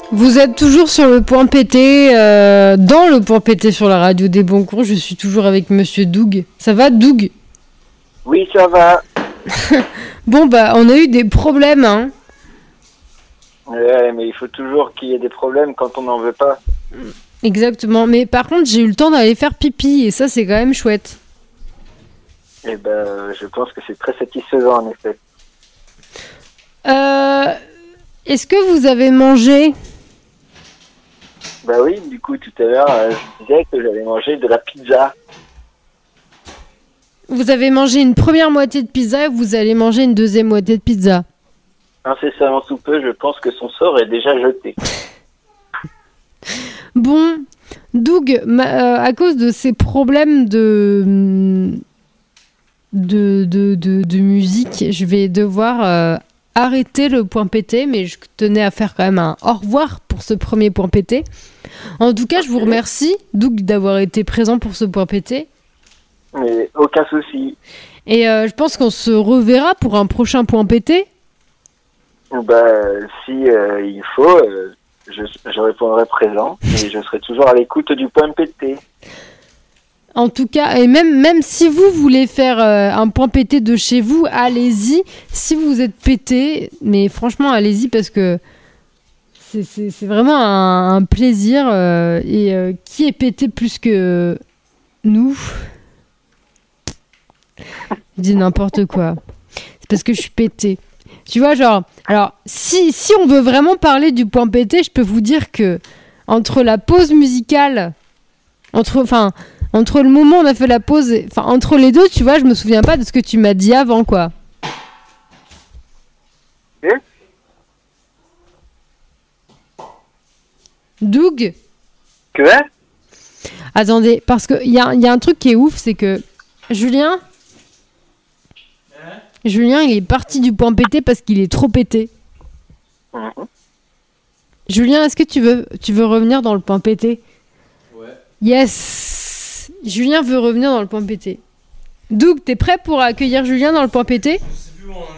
Vous êtes toujours sur le point pété, dans le point pété sur la radio des bons cons. Je suis toujours avec Monsieur Doug. Ça va, Doug? Oui, ça va. Bon, bah, on a eu des problèmes, hein. Ouais, mais il faut toujours qu'il y ait des problèmes quand on n'en veut pas. Exactement. Mais par contre, j'ai eu le temps d'aller faire pipi, et ça, c'est quand même chouette. Et je pense que c'est très satisfaisant, en effet. Est-ce que vous avez mangé? Bah oui, du coup, tout à l'heure, je disais que j'avais mangé de la pizza. Vous avez mangé une première moitié de pizza et vous allez manger une deuxième moitié de pizza. Incessamment sous peu, je pense que son sort est déjà jeté. Bon, Doug, à cause de ces problèmes de musique, je vais devoir arrêter le point pété, mais je tenais à faire quand même un au revoir pour ce premier point pété. En tout cas, je vous remercie, Doug, d'avoir été présent pour ce point pété. Mais aucun souci. Et je pense qu'on se reverra pour un prochain point pété. Si il faut, je répondrai présent et je serai toujours à l'écoute du point pété. En tout cas, et même si vous voulez faire un point pété de chez vous, allez-y. Si vous êtes pété, mais franchement, allez-y parce que c'est vraiment un plaisir. Qui est pété plus que nous? Je dis n'importe quoi. C'est parce que je suis pété. Tu vois, genre... Alors, si on veut vraiment parler du point pété, je peux vous dire que entre la pause musicale... Entre le moment où on a fait la pause... entre les deux, tu vois, je me souviens pas de ce que tu m'as dit avant, quoi. Doug? Que? Attendez, parce qu'il y a un truc qui est ouf, c'est que... Julien, il est parti du point pété parce qu'il est trop pété. Julien, est-ce que tu veux revenir dans le point pété? Ouais. Yes! Julien veut revenir dans le point pété. Doug, t'es prêt pour accueillir Julien dans le point pété? Je sais plus où on en est.